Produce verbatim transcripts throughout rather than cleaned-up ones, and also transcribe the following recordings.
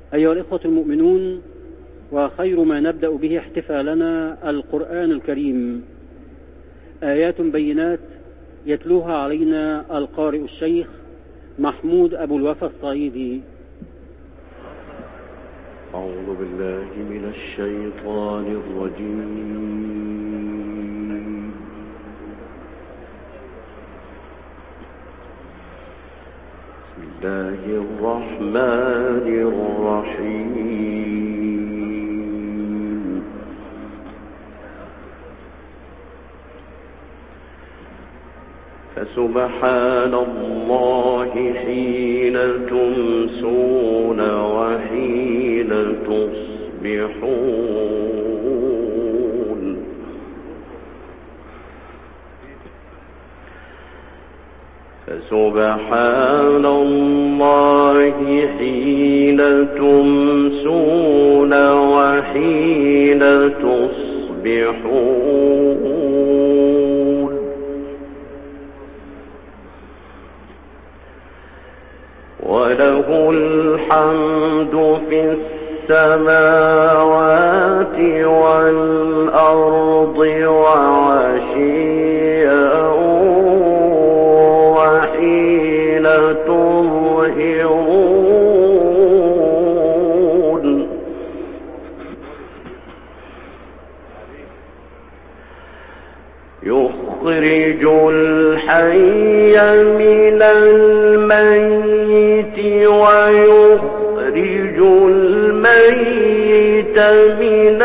أيها الإخوة المؤمنون، وخير ما نبدأ به احتفالنا القرآن الكريم، آيات بينات يتلوها علينا القارئ الشيخ محمود أبو الوفا الصعيدي. أعوذ بالله من الشيطان الرجيم. بسم الله الرحمن الرحيم. فسبحان الله حين تمسون وحين تصبحون. فسبحان الله حين تمسون وحين تصبحون. وله الحمد في السماوات والأرض وعشيا وحين تظهرون. يخرج الحي من الميت ويخرج الميت من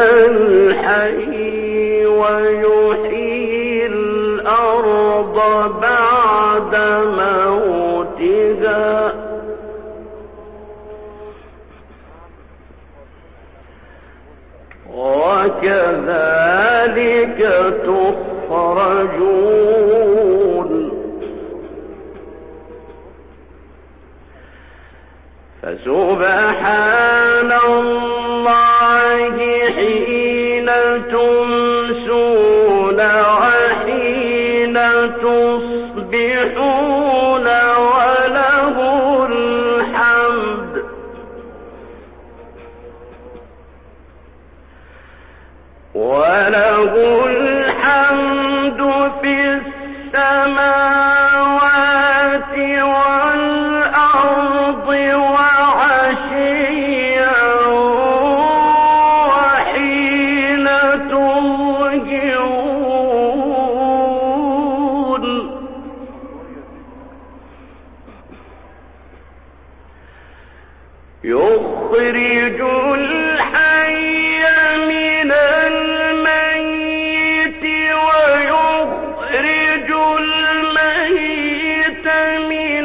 الحي ويحيي الأرض بعد موتها وكذلك تخرجون. فسبحان الله حين تمسون وحين تصبحون وله الحمد وله الحمد في السماوات والأرض وعشيا وحين تظهرون. يخرج الحي من الميت ويخرج الميت من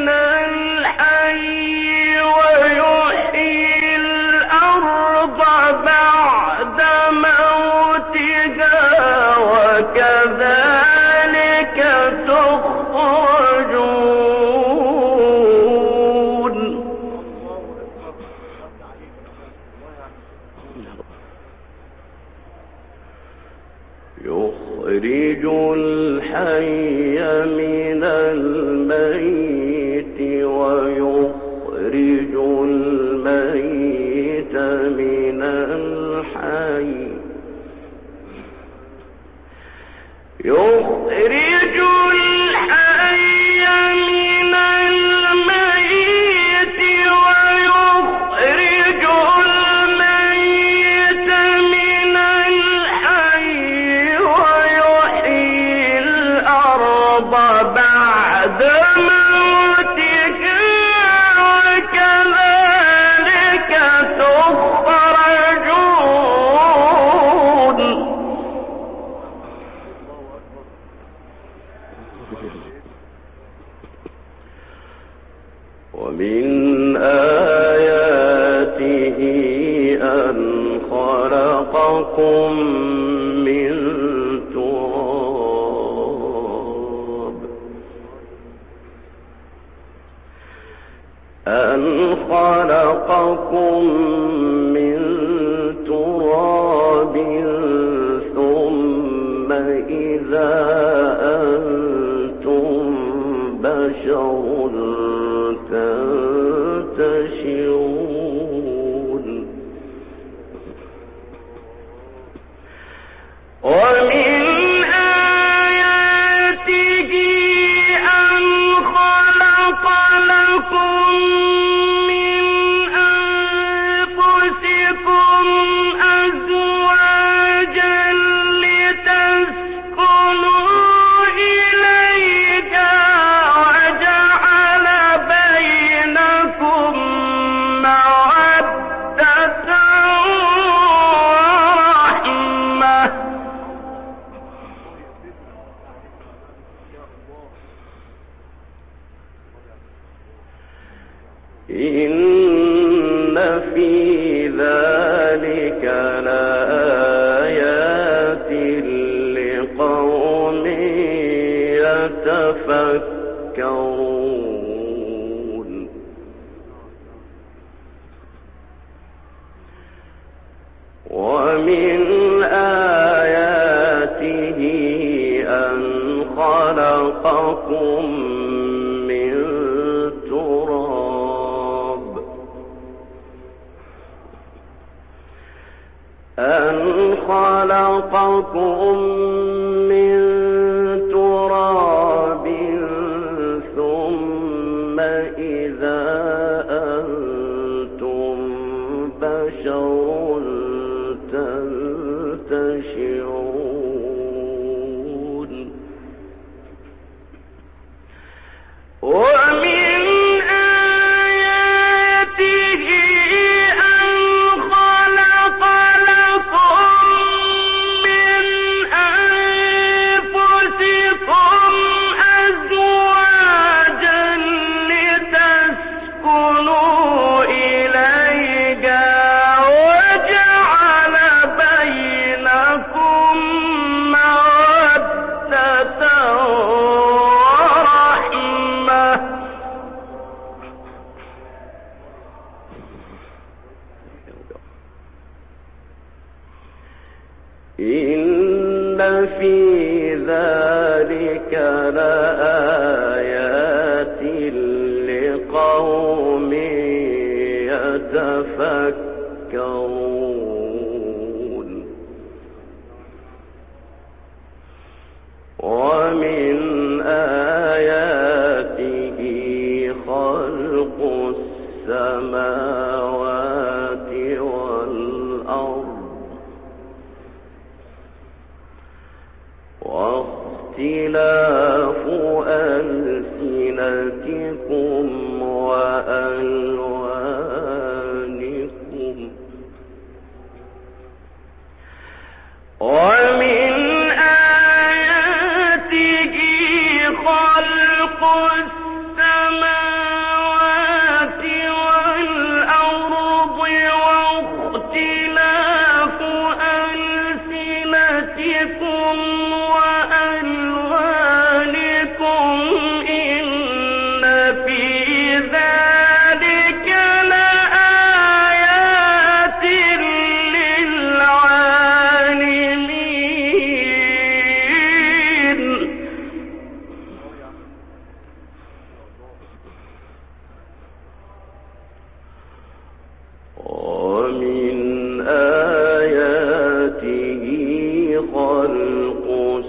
الحي ويحيي الأرض بعد موتها وكذلك تخرجون. يخرج الحي من الميت ويخرج الميت من الحي يخرج الحي من الميت ويخرج الميت من الحي ويحيي الأرض بعد موتها وكذلك تخرجون. ومن آياته أن خلقكم من تراب أن خلقكم من تراب ثم إذا أنتم بشر تنتشرون. في ذلك لآيات لقوم يتفكرون. ومن آياته أن خلقكم من تراب أن خلقكم من تراب ثم إذا أنتم بشر تنتشرون. ومن آياته أن خلق لكم من أنفسكم أزواجا لتسكنوا إليها وجعل بينكم مودة ورحمة إن في ذلك لآيات لقوم يتفكرون. ومن آياته خلق السماوات والأرض واختلاف ألسنتكم وألوانكم. ومن آياته خلق السماوات والأرض واختلاف ألسنتكم وألوانكم إن في ذلك لآيات للعالمين. ومن آياته خلق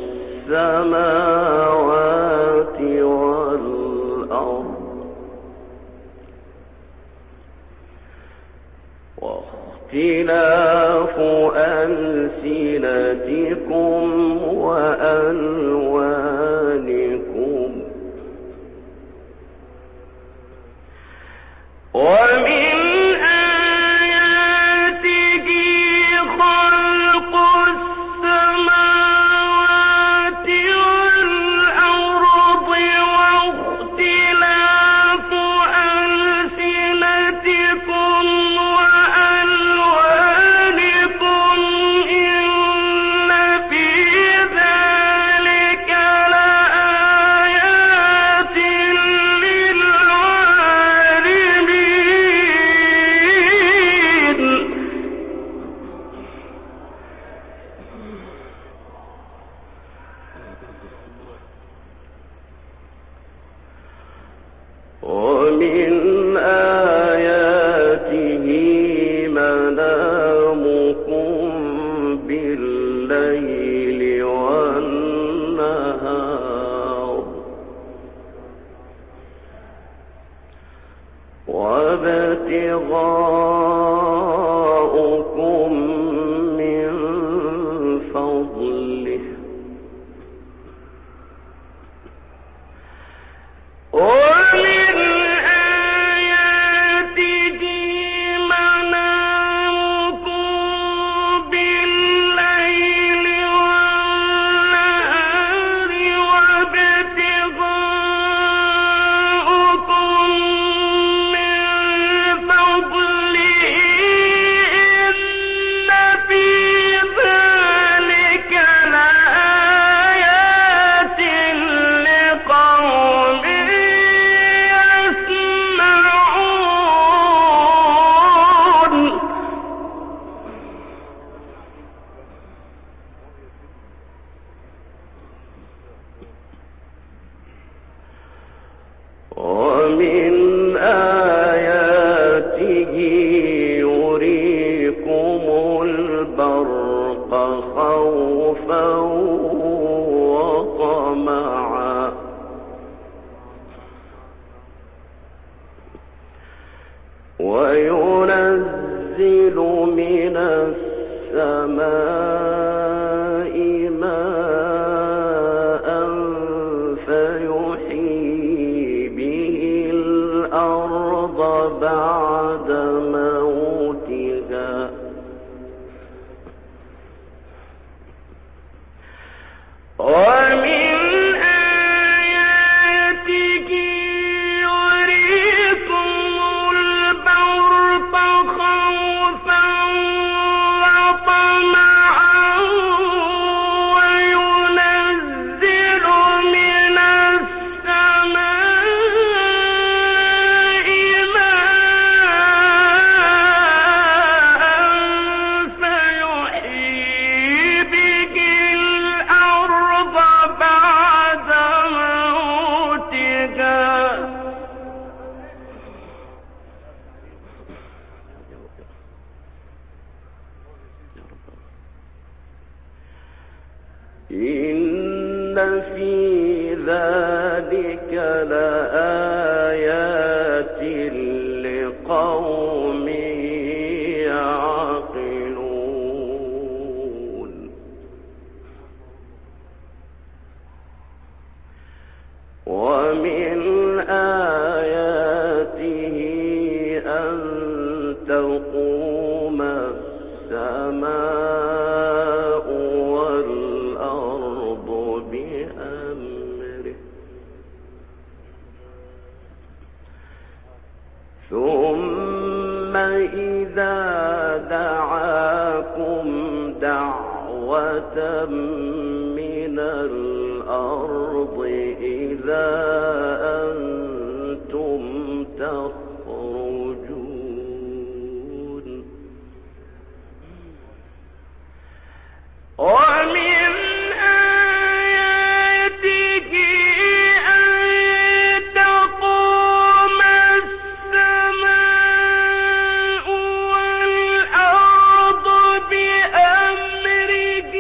السماوات والأرض واختلاف ألسنتكم وألوانكم. ومن آياته خلق السماوات والأرض واختلاف ألسنتكم وألوانكم إن في ذلك لآيات للعالمين. ومن آياته منامكم بالليل والنهار وابتغاؤكم من فضله. ومن آياته منامكم بالليل والنهار وابتغاؤكم من فضله يريكم البرق خوفا وطمعا وينزل من السماء ماء فيحيي به الأرض بعد موتها ومن آياته يريكم البرق خوفا وطمعا وينزل من السماء ماء فيحيي به الأرض بعد موتها إن في ذلك لآيات لقوم يعقلون ومن آياته أن تقوم السماء والأرض بأمره ثم إذا دعاكم دعوة من الأرض إذا أنتم تخرجون ومن آياته أن تقوم السماء والأرض بأمره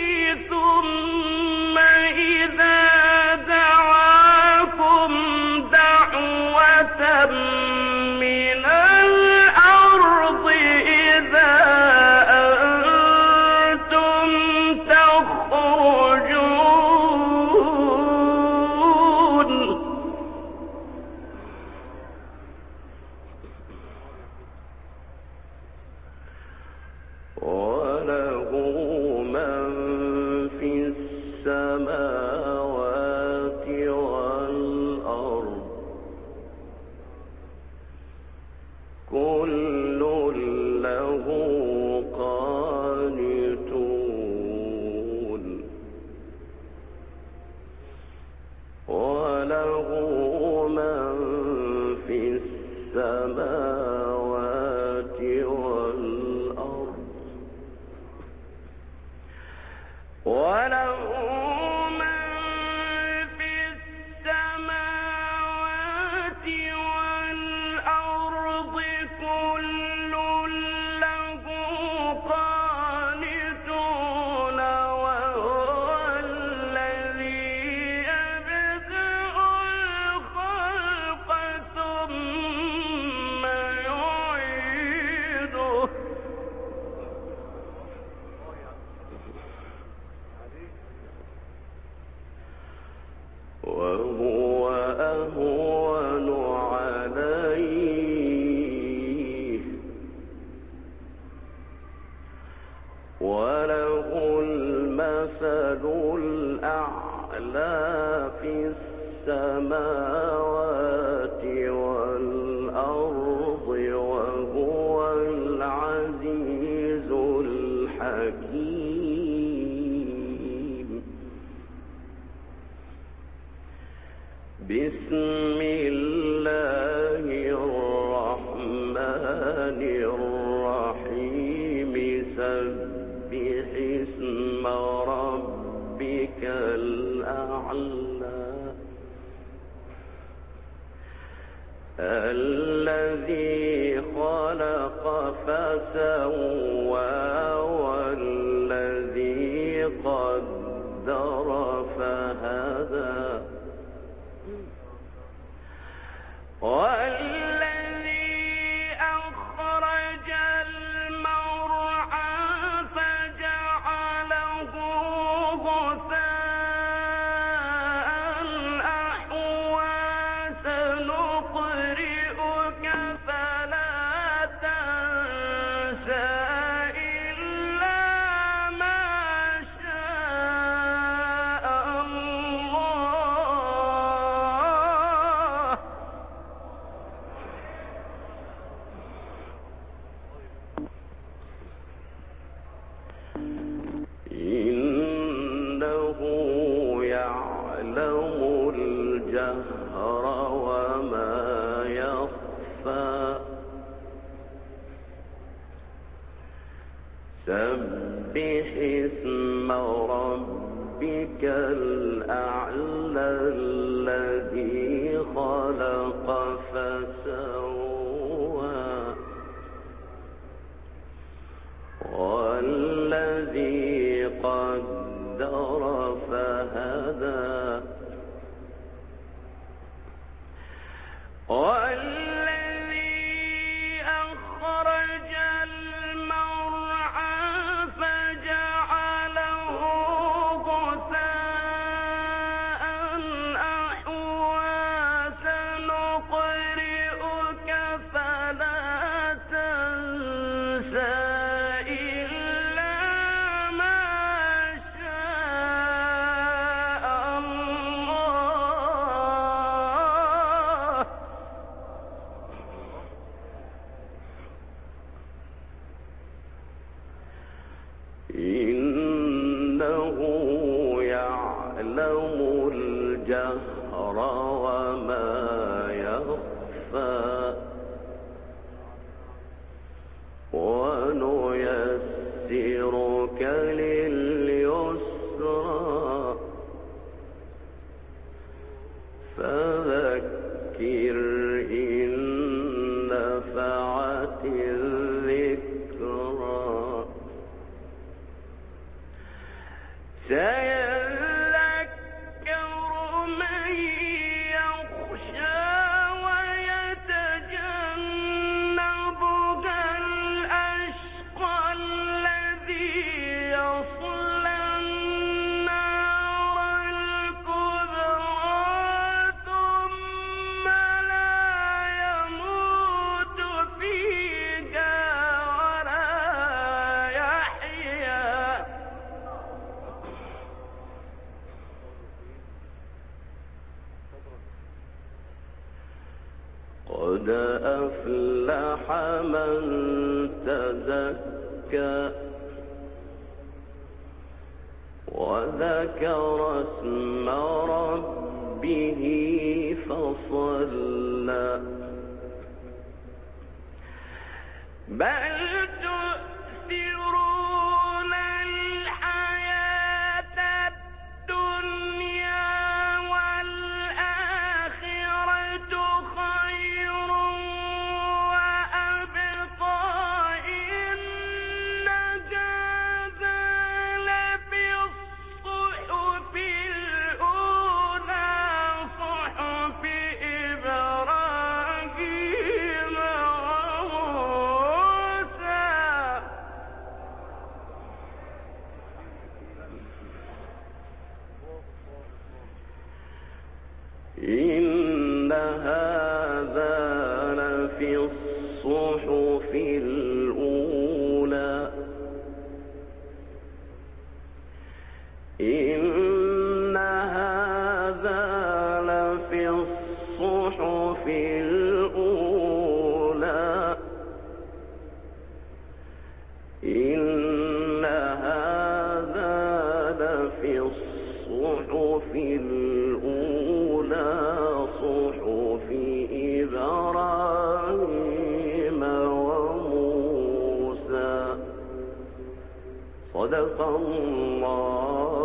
ثم إذا دعاكم دعوة من الأرض إذا أنتم تخرجون وله من في السماوات والأرض كل له قانتون وله من في السماوات والأرض وله من في السماوات والأرض كل له قانتون وهو الذي يبدأ الخلق ثم يعيده وهو أهون عليه وله المثل الأعلى في السماوات والأرض وهو العزيز الحكيم بسم الله الرحمن الرحيم سبح اسم ربك الأعلى الذي خلق فسوى والذي قدر فهدى والذي أخرج المرعى فجعله غثاء أحوى سنقرئك فلا تنسى إلا ما شاء الله إنه يعلم الجهر وما يخفى سبح اسم ربك الأعلى الذي خلق فسوى والذي قدر فهدى والذي أخرج المرعى فجعله غثاء أحوى سنقرئك فلا تنسى إلا ما شاء الله إنه يعلم الجهر وما يخفى ونيسرك لليسرى فذكر إن نفعت الذكرى سيذكر من يخشى ويتجنبها الأشقى الذي يصلى النار الكبرى ثم لا يموت فيها ولا يحيا قد أفلح من تزكى وذكر اسم ربه فصلى بل تؤثرون الحياة الدنيا والآخرة خير وأبقى إن هذا لفي الصحف الأولى صحف إبراهيم وموسى إن هذا لفي الصحف الأولى إن هذا لفي الصحف الأولى إن هذا لفي الصحف الأولى صحف إبراهيم وموسى صدق الله